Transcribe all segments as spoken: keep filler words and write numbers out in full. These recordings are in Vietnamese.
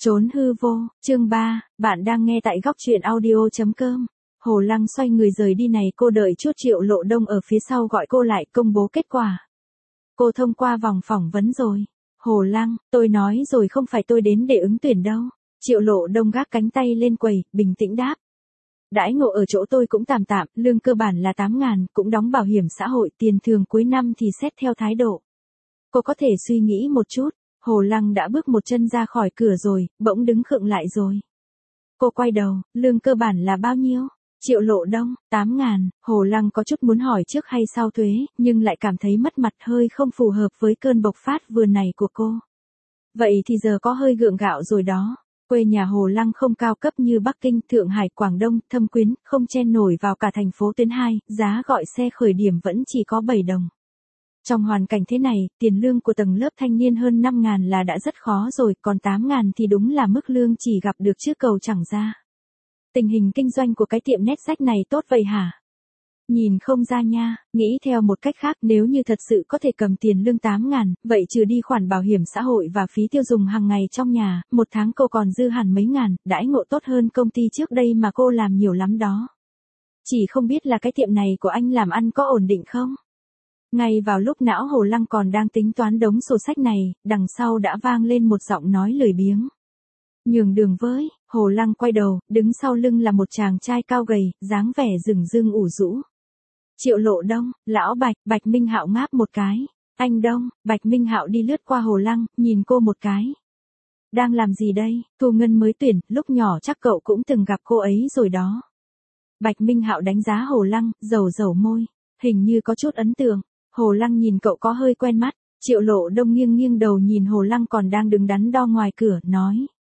Trốn hư vô, chương ba, bạn đang nghe tại góc truyện audio.com. Hồ Lăng xoay người rời đi này, cô đợi chút Triệu Lộ Đông ở phía sau gọi cô lại công bố kết quả. Cô thông qua vòng phỏng vấn rồi. Hồ Lăng, tôi nói rồi không phải tôi đến để ứng tuyển đâu. Triệu Lộ Đông gác cánh tay lên quầy, bình tĩnh đáp. Đãi ngộ ở chỗ tôi cũng tạm tạm, lương cơ bản là tám ngàn, cũng đóng bảo hiểm xã hội, tiền thường cuối năm thì xét theo thái độ. Cô có thể suy nghĩ một chút. Hồ Lăng đã bước một chân ra khỏi cửa rồi, bỗng đứng khựng lại rồi. Cô quay đầu, lương cơ bản là bao nhiêu? Triệu Lộ Đông, tám ngàn, Hồ Lăng có chút muốn hỏi trước hay sau thuế, nhưng lại cảm thấy mất mặt hơi không phù hợp với cơn bộc phát vừa này của cô. Vậy thì giờ có hơi gượng gạo rồi đó. Quê nhà Hồ Lăng không cao cấp như Bắc Kinh, Thượng Hải, Quảng Đông, Thâm Quyến, không chen nổi vào cả thành phố tuyến hai, giá gọi xe khởi điểm vẫn chỉ có bảy đồng. Trong hoàn cảnh thế này, tiền lương của tầng lớp thanh niên hơn năm ngàn là đã rất khó rồi, còn tám ngàn thì đúng là mức lương chỉ gặp được trước cầu chẳng ra. Tình hình kinh doanh của cái tiệm nét sách này tốt vậy hả? Nhìn không ra nha, nghĩ theo một cách khác, nếu như thật sự có thể cầm tiền lương tám ngàn, vậy trừ đi khoản bảo hiểm xã hội và phí tiêu dùng hàng ngày trong nhà, một tháng cô còn dư hẳn mấy ngàn, đãi ngộ tốt hơn công ty trước đây mà cô làm nhiều lắm đó. Chỉ không biết là cái tiệm này của anh làm ăn có ổn định không? Ngay vào lúc não Hồ Lăng còn đang tính toán đống sổ sách này, đằng sau đã vang lên một giọng nói lười biếng. Nhường đường với, Hồ Lăng quay đầu, đứng sau lưng là một chàng trai cao gầy, dáng vẻ rừng rưng ủ rũ. Triệu Lộ Đông, lão Bạch, Bạch Minh Hạo ngáp một cái. Anh Đông, Bạch Minh Hạo đi lướt qua Hồ Lăng, nhìn cô một cái. Đang làm gì đây? Thu Ngân mới tuyển, lúc nhỏ chắc cậu cũng từng gặp cô ấy rồi đó. Bạch Minh Hạo đánh giá Hồ Lăng, dầu dầu môi, hình như có chút ấn tượng. Hồ Lăng nhìn cậu có hơi quen mắt. Triệu Lộ Đông nghiêng nghiêng đầu nhìn Hồ Lăng còn đang đứng đắn đo ngoài cửa, nói.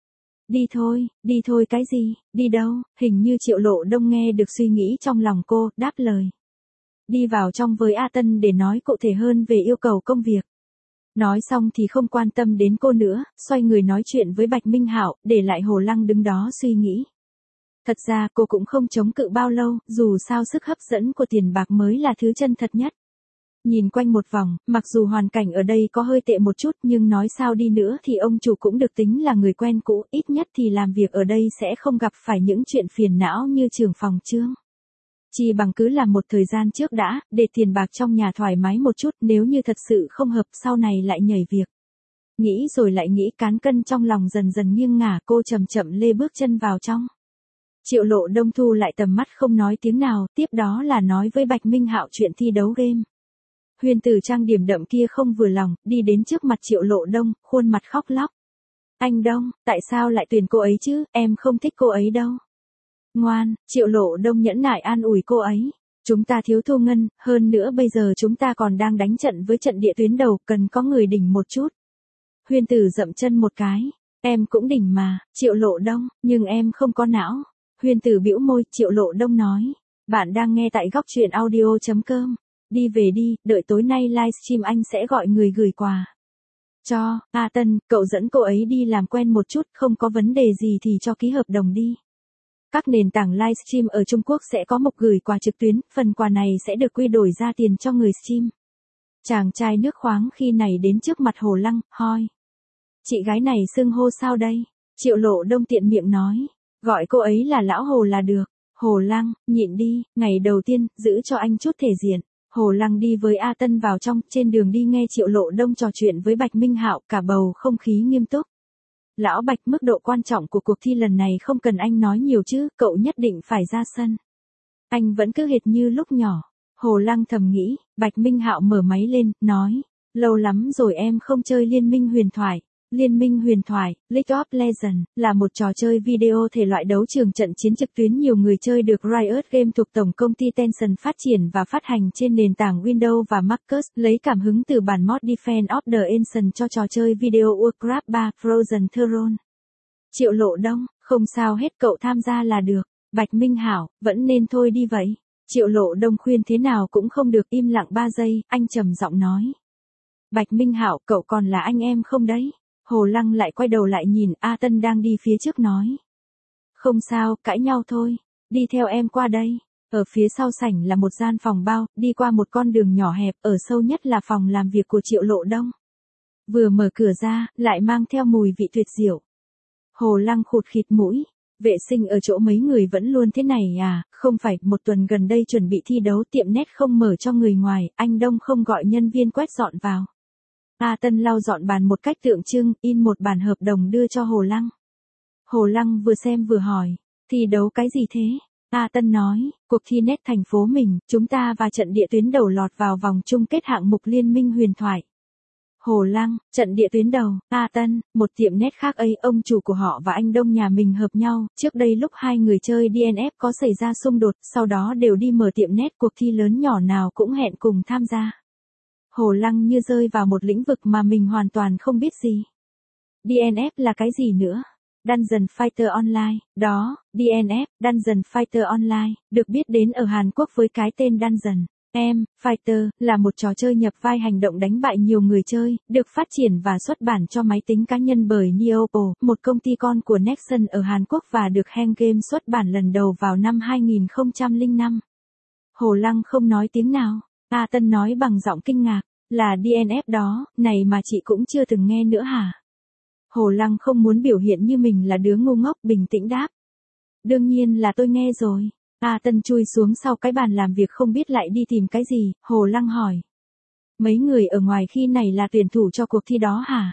Đi thôi, đi thôi cái gì, đi đâu? Hình như Triệu Lộ Đông nghe được suy nghĩ trong lòng cô, đáp lời. Đi vào trong với A Tân để nói cụ thể hơn về yêu cầu công việc. Nói xong thì không quan tâm đến cô nữa, xoay người nói chuyện với Bạch Minh Hạo, để lại Hồ Lăng đứng đó suy nghĩ. Thật ra cô cũng không chống cự bao lâu, dù sao sức hấp dẫn của tiền bạc mới là thứ chân thật nhất. Nhìn quanh một vòng, mặc dù hoàn cảnh ở đây có hơi tệ một chút nhưng nói sao đi nữa thì ông chủ cũng được tính là người quen cũ, ít nhất thì làm việc ở đây sẽ không gặp phải những chuyện phiền não như trưởng phòng Trương. Chỉ bằng cứ làm một thời gian trước đã, để tiền bạc trong nhà thoải mái một chút, nếu như thật sự không hợp sau này lại nhảy việc. Nghĩ rồi lại nghĩ, cán cân trong lòng dần dần nghiêng ngả, cô chậm chậm lê bước chân vào trong. Triệu Lộ Đông thu lại tầm mắt không nói tiếng nào, tiếp đó là nói với Bạch Minh Hạo chuyện thi đấu game. Huyền tử trang điểm đậm kia không vừa lòng, đi đến trước mặt Triệu Lộ Đông, khuôn mặt khóc lóc. Anh Đông, tại sao lại tuyển cô ấy chứ, em không thích cô ấy đâu. Ngoan, Triệu Lộ Đông nhẫn nại an ủi cô ấy. Chúng ta thiếu Thu Ngân, hơn nữa bây giờ chúng ta còn đang đánh trận với trận địa tuyến đầu, cần có người đỉnh một chút. Huyền tử dậm chân một cái. Em cũng đỉnh mà, Triệu Lộ Đông, nhưng em không có não. Huyền tử bĩu môi, Triệu Lộ Đông nói. Bạn đang nghe tại góc truyện audio.com. Đi về đi, đợi tối nay livestream anh sẽ gọi người gửi quà. Cho, A Tân, cậu dẫn cô ấy đi làm quen một chút, không có vấn đề gì thì cho ký hợp đồng đi. Các nền tảng livestream ở Trung Quốc sẽ có mục gửi quà trực tuyến, phần quà này sẽ được quy đổi ra tiền cho người stream. Chàng trai nước khoáng khi này đến trước mặt Hồ Lăng, hoi. Chị gái này xưng hô sao đây? Triệu Lộ Đông tiện miệng nói, gọi cô ấy là lão Hồ là được. Hồ Lăng, nhịn đi, ngày đầu tiên, giữ cho anh chút thể diện. Hồ Lăng đi với A Tân vào trong, trên đường đi nghe Triệu Lộ Đông trò chuyện với Bạch Minh Hạo, cả bầu không khí nghiêm túc. Lão Bạch, mức độ quan trọng của cuộc thi lần này không cần anh nói nhiều chứ, cậu nhất định phải ra sân. Anh vẫn cứ hệt như lúc nhỏ. Hồ Lăng thầm nghĩ. Bạch Minh Hạo mở máy lên, nói, lâu lắm rồi em không chơi Liên minh huyền thoại. Liên minh huyền thoại, League of Legends, là một trò chơi video thể loại đấu trường trận chiến trực tuyến nhiều người chơi được Riot Games thuộc tổng công ty Tencent phát triển và phát hành trên nền tảng Windows và Mac, lấy cảm hứng từ bản mod Defense of the Ancient cho trò chơi video Warcraft ba, Frozen Throne. Triệu Lộ Đông, không sao hết, cậu tham gia là được. Bạch Minh Hạo, vẫn nên thôi đi vậy. Triệu Lộ Đông khuyên thế nào cũng không được, im lặng ba giây, anh trầm giọng nói. Bạch Minh Hạo, cậu còn là anh em không đấy? Hồ Lăng lại quay đầu lại nhìn A Tân đang đi phía trước nói. Không sao, cãi nhau thôi. Đi theo em qua đây. Ở phía sau sảnh là một gian phòng bao, đi qua một con đường nhỏ hẹp, ở sâu nhất là phòng làm việc của Triệu Lộ Đông. Vừa mở cửa ra, lại mang theo mùi vị tuyệt diệu. Hồ Lăng khụt khịt mũi. Vệ sinh ở chỗ mấy người vẫn luôn thế này à, không phải một tuần gần đây chuẩn bị thi đấu tiệm nét không mở cho người ngoài, anh Đông không gọi nhân viên quét dọn vào. A Tân lau dọn bàn một cách tượng trưng, in một bản hợp đồng đưa cho Hồ Lăng. Hồ Lăng vừa xem vừa hỏi, thi đấu cái gì thế? A Tân nói, cuộc thi nét thành phố mình, chúng ta và trận địa tuyến đầu lọt vào vòng chung kết hạng mục Liên minh huyền thoại. Hồ Lăng, trận địa tuyến đầu, A Tân, một tiệm nét khác ấy, ông chủ của họ và anh Đông nhà mình hợp nhau, trước đây lúc hai người chơi đê en ép có xảy ra xung đột, sau đó đều đi mở tiệm nét, cuộc thi lớn nhỏ nào cũng hẹn cùng tham gia. Hồ Lăng như rơi vào một lĩnh vực mà mình hoàn toàn không biết gì. đê en ép là cái gì nữa? Dungeon Fighter Online, đó, đê en ép, Dungeon Fighter Online, được biết đến ở Hàn Quốc với cái tên Dungeon em Fighter, là một trò chơi nhập vai hành động đánh bại nhiều người chơi, được phát triển và xuất bản cho máy tính cá nhân bởi Neopo, một công ty con của Nexon ở Hàn Quốc và được Hang Game xuất bản lần đầu vào năm hai nghìn không trăm lẻ năm. Hồ Lăng không nói tiếng nào, A Tân nói bằng giọng kinh ngạc, là đê en ép đó, này mà chị cũng chưa từng nghe nữa hả? Hồ Lăng không muốn biểu hiện như mình là đứa ngu ngốc, bình tĩnh đáp. Đương nhiên là tôi nghe rồi. A Tân chui xuống sau cái bàn làm việc không biết lại đi tìm cái gì, Hồ Lăng hỏi. Mấy người ở ngoài khi này là tuyển thủ cho cuộc thi đó hả?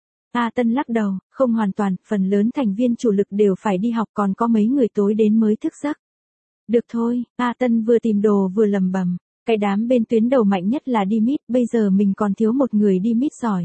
A Tân lắc đầu, không hoàn toàn, phần lớn thành viên chủ lực đều phải đi học, còn có mấy người tối đến mới thức giấc. Được thôi, A Tân vừa tìm đồ vừa lầm bầm, cái đám bên tuyến đầu mạnh nhất là đi mít, bây giờ mình còn thiếu một người đi mít giỏi.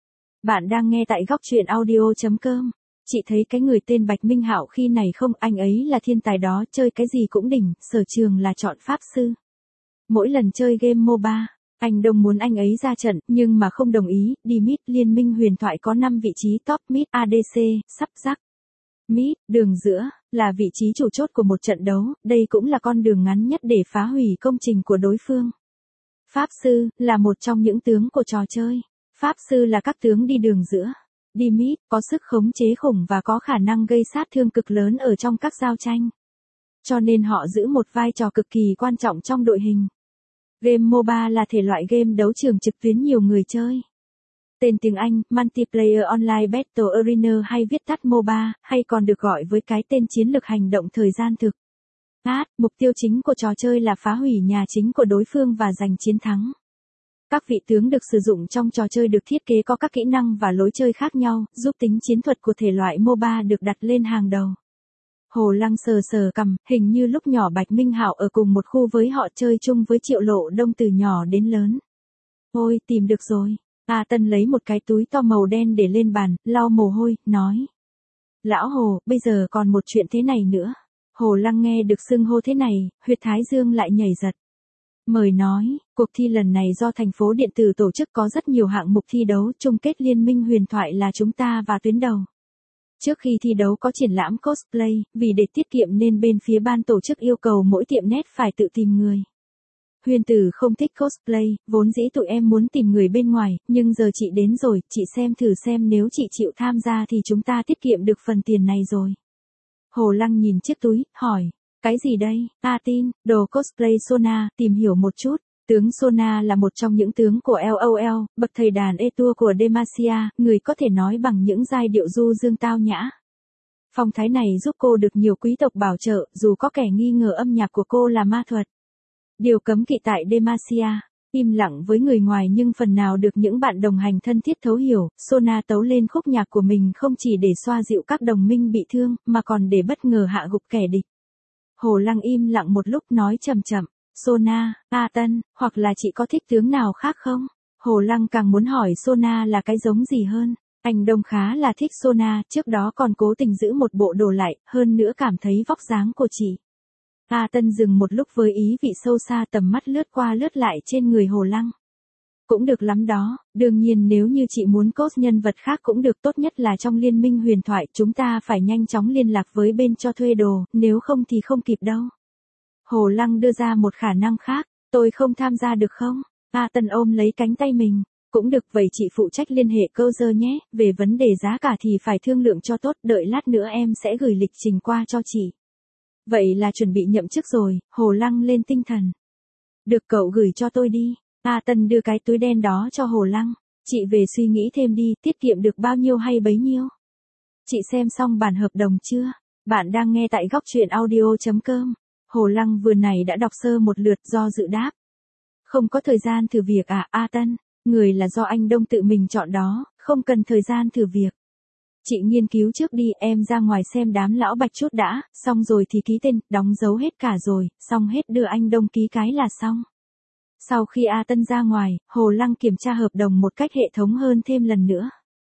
Bạn đang nghe tại góc truyện audio chấm com. Chị thấy cái người tên Bạch Minh Hạo khi này không, anh ấy là thiên tài đó, chơi cái gì cũng đỉnh, sở trường là chọn pháp sư. Mỗi lần chơi game MOBA, anh Đông muốn anh ấy ra trận, nhưng mà không đồng ý, đi mid, Liên minh huyền thoại có năm vị trí top mid a đê xê, sắp rắc. Mid, đường giữa, là vị trí chủ chốt của một trận đấu, đây cũng là con đường ngắn nhất để phá hủy công trình của đối phương. Pháp sư, là một trong những tướng của trò chơi. Pháp sư là các tướng đi đường giữa. Đi mid, có sức khống chế khủng và có khả năng gây sát thương cực lớn ở trong các giao tranh. Cho nên họ giữ một vai trò cực kỳ quan trọng trong đội hình. Game MOBA là thể loại game đấu trường trực tuyến nhiều người chơi. Tên tiếng Anh, Multiplayer Online Battle Arena hay viết tắt MOBA, hay còn được gọi với cái tên chiến lược hành động thời gian thực. Ad, mục tiêu chính của trò chơi là phá hủy nhà chính của đối phương và giành chiến thắng. Các vị tướng được sử dụng trong trò chơi được thiết kế có các kỹ năng và lối chơi khác nhau, giúp tính chiến thuật của thể loại MOBA được đặt lên hàng đầu. Hồ Lăng sờ sờ cằm, hình như lúc nhỏ Bạch Minh Hạo ở cùng một khu với họ, chơi chung với Triệu Lộ Đông từ nhỏ đến lớn. Ôi, tìm được rồi. A Tân lấy một cái túi to màu đen để lên bàn, lau mồ hôi, nói. Lão Hồ, bây giờ còn một chuyện thế này nữa. Hồ Lăng nghe được xưng hô thế này, huyệt thái dương lại nhảy giật. Mời nói, cuộc thi lần này do thành phố điện tử tổ chức, có rất nhiều hạng mục thi đấu, chung kết Liên minh huyền thoại là chúng ta và tuyến đầu. Trước khi thi đấu có triển lãm cosplay, vì để tiết kiệm nên bên phía ban tổ chức yêu cầu mỗi tiệm nét phải tự tìm người. Huyền Tử không thích cosplay, vốn dĩ tụi em muốn tìm người bên ngoài, nhưng giờ chị đến rồi, chị xem thử xem nếu chị chịu tham gia thì chúng ta tiết kiệm được phần tiền này rồi. Hồ Lăng nhìn chiếc túi, hỏi, cái gì đây? A tin, đồ cosplay Sona, tìm hiểu một chút. Tướng Sona là một trong những tướng của LOL, bậc thầy đàn Etua của Demacia, người có thể nói bằng những giai điệu du dương tao nhã. Phong thái này giúp cô được nhiều quý tộc bảo trợ, dù có kẻ nghi ngờ âm nhạc của cô là ma thuật. Điều cấm kỵ tại Demacia, im lặng với người ngoài nhưng phần nào được những bạn đồng hành thân thiết thấu hiểu, Sona tấu lên khúc nhạc của mình không chỉ để xoa dịu các đồng minh bị thương, mà còn để bất ngờ hạ gục kẻ địch. Hồ Lăng im lặng một lúc nói chậm chậm, Sona, A Tân, hoặc là chị có thích tướng nào khác không? Hồ Lăng càng muốn hỏi Sona là cái giống gì hơn. Anh Đông khá là thích Sona, trước đó còn cố tình giữ một bộ đồ lại, hơn nữa cảm thấy vóc dáng của chị. A Tân dừng một lúc với ý vị sâu xa, tầm mắt lướt qua lướt lại trên người Hồ Lăng. Cũng được lắm đó, đương nhiên nếu như chị muốn cos nhân vật khác cũng được, tốt nhất là trong Liên minh huyền thoại, chúng ta phải nhanh chóng liên lạc với bên cho thuê đồ, nếu không thì không kịp đâu. Hồ Lăng đưa ra một khả năng khác, tôi không tham gia được không? A Tân ôm lấy cánh tay mình, cũng được, vậy chị phụ trách liên hệ cơ dơ nhé, về vấn đề giá cả thì phải thương lượng cho tốt, đợi lát nữa em sẽ gửi lịch trình qua cho chị. Vậy là chuẩn bị nhậm chức rồi, Hồ Lăng lên tinh thần. Được, cậu gửi cho tôi đi. A Tân đưa cái túi đen đó cho Hồ Lăng. Chị về suy nghĩ thêm đi, tiết kiệm được bao nhiêu hay bấy nhiêu. Chị xem xong bản hợp đồng chưa? Bạn đang nghe tại góc truyện audio chấm com. Hồ Lăng vừa này đã đọc sơ một lượt do dự đáp. Không có thời gian thử việc à, A Tân, người là do anh Đông tự mình chọn đó, không cần thời gian thử việc. Chị nghiên cứu trước đi, em ra ngoài xem đám lão bạch chút đã, xong rồi thì ký tên, đóng dấu hết cả rồi, xong hết đưa anh Đông ký cái là xong. Sau khi A Tân ra ngoài, Hồ Lăng kiểm tra hợp đồng một cách hệ thống hơn thêm lần nữa.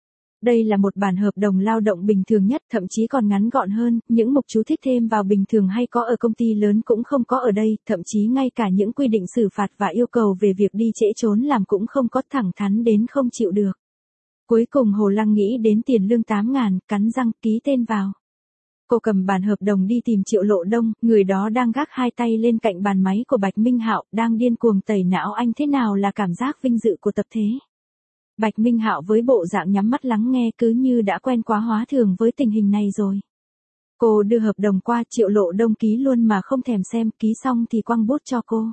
Đây là một bản hợp đồng lao động bình thường nhất, thậm chí còn ngắn gọn hơn, những mục chú thích thêm vào bình thường hay có ở công ty lớn cũng không có ở đây, thậm chí ngay cả những quy định xử phạt và yêu cầu về việc đi trễ trốn làm cũng không có, thẳng thắn đến không chịu được. Cuối cùng Hồ Lăng nghĩ đến tiền lương tám ngàn, cắn răng ký tên vào. Cô cầm bản hợp đồng đi tìm Triệu Lộ Đông, người đó đang gác hai tay lên cạnh bàn máy của Bạch Minh Hạo, đang điên cuồng tẩy não anh thế nào là cảm giác vinh dự của tập thế. Bạch Minh Hạo với bộ dạng nhắm mắt lắng nghe cứ như đã quen quá hóa thường với tình hình này rồi. Cô đưa hợp đồng qua, Triệu Lộ Đông ký luôn mà không thèm xem, ký xong thì quăng bút cho cô.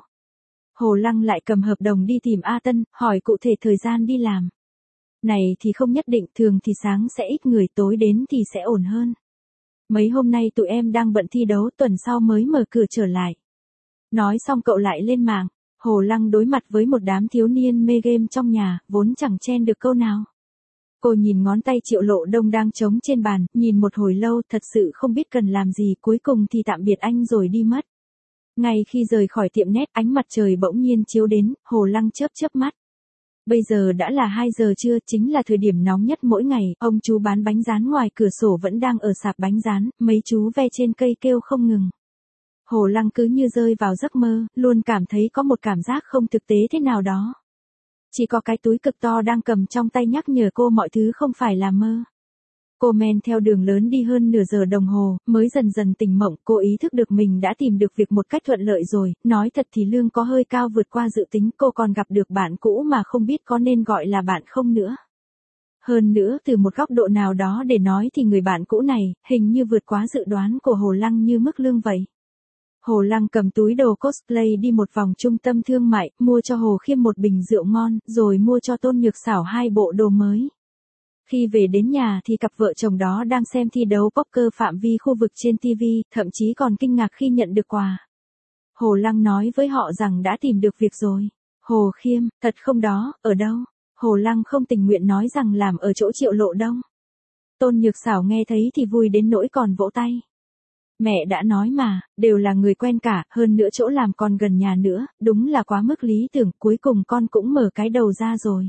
Hồ Lăng lại cầm hợp đồng đi tìm A Tân, hỏi cụ thể thời gian đi làm. Này thì không nhất định, thường thì sáng sẽ ít người, tối đến thì sẽ ổn hơn. Mấy hôm nay tụi em đang bận thi đấu, tuần sau mới mở cửa trở lại. Nói xong cậu lại lên mạng. Hồ Lăng đối mặt với một đám thiếu niên mê game trong nhà, vốn chẳng chen được câu nào. Cô nhìn ngón tay Triệu Lộ Đông đang trống trên bàn, nhìn một hồi lâu thật sự không biết cần làm gì, cuối cùng thì tạm biệt anh rồi đi mất. Ngay khi rời khỏi tiệm net, ánh mặt trời bỗng nhiên chiếu đến, Hồ Lăng chớp chớp mắt. Bây giờ đã là hai giờ trưa, chính là thời điểm nóng nhất mỗi ngày, ông chú bán bánh rán ngoài cửa sổ vẫn đang ở sạp bánh rán, mấy chú ve trên cây kêu không ngừng. Hồ Lăng cứ như rơi vào giấc mơ, luôn cảm thấy có một cảm giác không thực tế thế nào đó. Chỉ có cái túi cực to đang cầm trong tay nhắc nhở cô mọi thứ không phải là mơ. Cô men theo đường lớn đi hơn nửa giờ đồng hồ, mới dần dần tỉnh mộng, cô ý thức được mình đã tìm được việc một cách thuận lợi rồi, nói thật thì lương có hơi cao vượt qua dự tính, cô còn gặp được bạn cũ mà không biết có nên gọi là bạn không nữa. Hơn nữa từ một góc độ nào đó để nói thì người bạn cũ này, hình như vượt quá dự đoán của Hồ Lăng như mức lương vậy. Hồ Lăng cầm túi đồ cosplay đi một vòng trung tâm thương mại, mua cho Hồ Khiêm một bình rượu ngon, rồi mua cho Tôn Nhược Xảo hai bộ đồ mới. Khi về đến nhà thì cặp vợ chồng đó đang xem thi đấu poker phạm vi khu vực trên ti vi, thậm chí còn kinh ngạc khi nhận được quà. Hồ Lăng nói với họ rằng đã tìm được việc rồi. Hồ Khiêm, thật không đó, ở đâu? Hồ Lăng không tình nguyện nói rằng làm ở chỗ Triệu Lộ Đông. Tôn Nhược Xảo nghe thấy thì vui đến nỗi còn vỗ tay. Mẹ đã nói mà, đều là người quen cả, hơn nữa chỗ làm còn gần nhà nữa, đúng là quá mức lý tưởng, cuối cùng con cũng mở cái đầu ra rồi.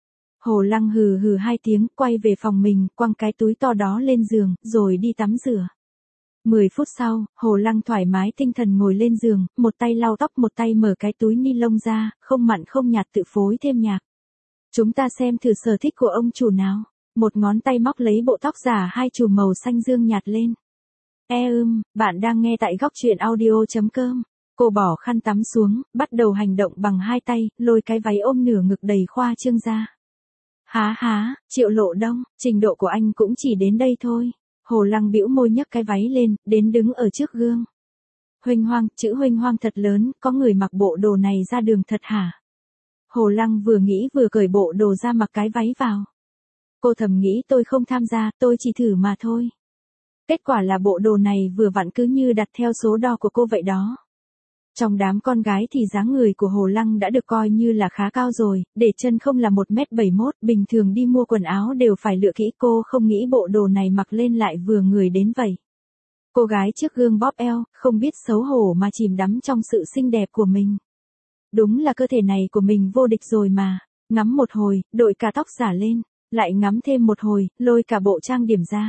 Hồ Lăng hừ hừ hai tiếng, quay về phòng mình, quăng cái túi to đó lên giường, rồi đi tắm rửa. Mười phút sau, Hồ Lăng thoải mái tinh thần ngồi lên giường, một tay lau tóc một tay mở cái túi ni lông ra, không mặn không nhạt tự phối thêm nhạc. Chúng ta xem thử sở thích của ông chủ nào. Một ngón tay móc lấy bộ tóc giả hai chùm màu xanh dương nhạt lên. E ưm, bạn đang nghe tại góc truyện audio chấm com. Cô bỏ khăn tắm xuống, bắt đầu hành động bằng hai tay, lôi cái váy ôm nửa ngực đầy khoa trương ra. Há há, Triệu Lộ Đông, trình độ của anh cũng chỉ đến đây thôi. Hồ Lăng bĩu môi nhấc cái váy lên, đến đứng ở trước gương. Huênh hoang, chữ huênh hoang thật lớn, có người mặc bộ đồ này ra đường thật hả? Hồ Lăng vừa nghĩ vừa cởi bộ đồ ra mặc cái váy vào. Cô thầm nghĩ tôi không tham gia, tôi chỉ thử mà thôi. Kết quả là bộ đồ này vừa vặn cứ như đặt theo số đo của cô vậy đó. Trong đám con gái thì dáng người của Hồ Lăng đã được coi như là khá cao rồi, để chân không là một mét bảy mươi mốt, bình thường đi mua quần áo đều phải lựa kỹ, cô không nghĩ bộ đồ này mặc lên lại vừa người đến vậy. Cô gái trước gương bóp eo, không biết xấu hổ mà chìm đắm trong sự xinh đẹp của mình. Đúng là cơ thể này của mình vô địch rồi mà, ngắm một hồi, đội cả tóc giả lên, lại ngắm thêm một hồi, lôi cả bộ trang điểm ra.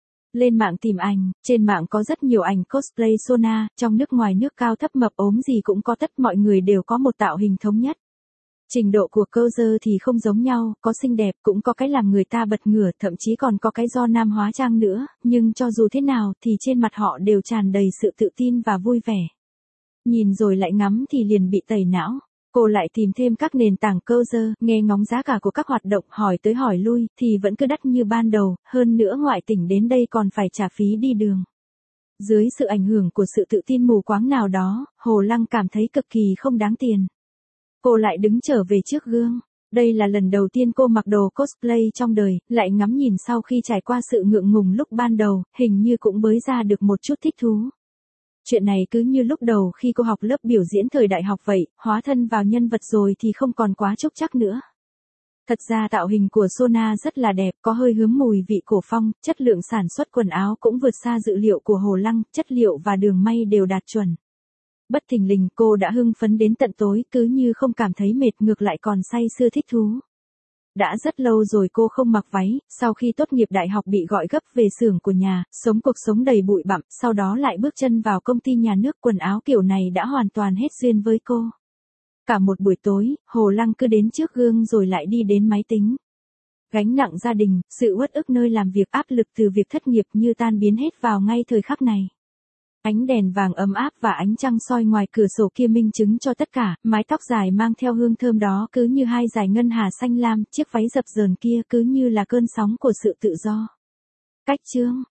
Lên mạng tìm ảnh, trên mạng có rất nhiều ảnh cosplay Sona, trong nước ngoài nước cao thấp mập ốm gì cũng có, tất mọi người đều có một tạo hình thống nhất. Trình độ của coser thì không giống nhau, có xinh đẹp cũng có cái làm người ta bật ngửa, thậm chí còn có cái do nam hóa trang nữa, nhưng cho dù thế nào thì trên mặt họ đều tràn đầy sự tự tin và vui vẻ. Nhìn rồi lại ngắm thì liền bị tẩy não. Cô lại tìm thêm các nền tảng coser, nghe ngóng giá cả của các hoạt động, hỏi tới hỏi lui, thì vẫn cứ đắt như ban đầu, hơn nữa ngoại tỉnh đến đây còn phải trả phí đi đường. Dưới sự ảnh hưởng của sự tự tin mù quáng nào đó, Hồ Lăng cảm thấy cực kỳ không đáng tiền. Cô lại đứng trở về trước gương. Đây là lần đầu tiên cô mặc đồ cosplay trong đời, lại ngắm nhìn sau khi trải qua sự ngượng ngùng lúc ban đầu, hình như cũng bới ra được một chút thích thú. Chuyện này cứ như lúc đầu khi cô học lớp biểu diễn thời đại học vậy, hóa thân vào nhân vật rồi thì không còn quá chúc chắc nữa. Thật ra tạo hình của Sona rất là đẹp, có hơi hướm mùi vị cổ phong, chất lượng sản xuất quần áo cũng vượt xa dự liệu của Hồ Lăng, chất liệu và đường may đều đạt chuẩn. Bất thình lình cô đã hưng phấn đến tận tối, cứ như không cảm thấy mệt, ngược lại còn say sưa thích thú. Đã rất lâu rồi cô không mặc váy, sau khi tốt nghiệp đại học bị gọi gấp về xưởng của nhà, sống cuộc sống đầy bụi bặm, sau đó lại bước chân vào công ty nhà nước, quần áo kiểu này đã hoàn toàn hết duyên với cô. Cả một buổi tối, Hồ Lăng cứ đến trước gương rồi lại đi đến máy tính. Gánh nặng gia đình, sự uất ức nơi làm việc, áp lực từ việc thất nghiệp như tan biến hết vào ngay thời khắc này. Ánh đèn vàng ấm áp và ánh trăng soi ngoài cửa sổ kia minh chứng cho tất cả, mái tóc dài mang theo hương thơm đó cứ như hai dải ngân hà xanh lam, chiếc váy dập dờn kia cứ như là cơn sóng của sự tự do. Cách chương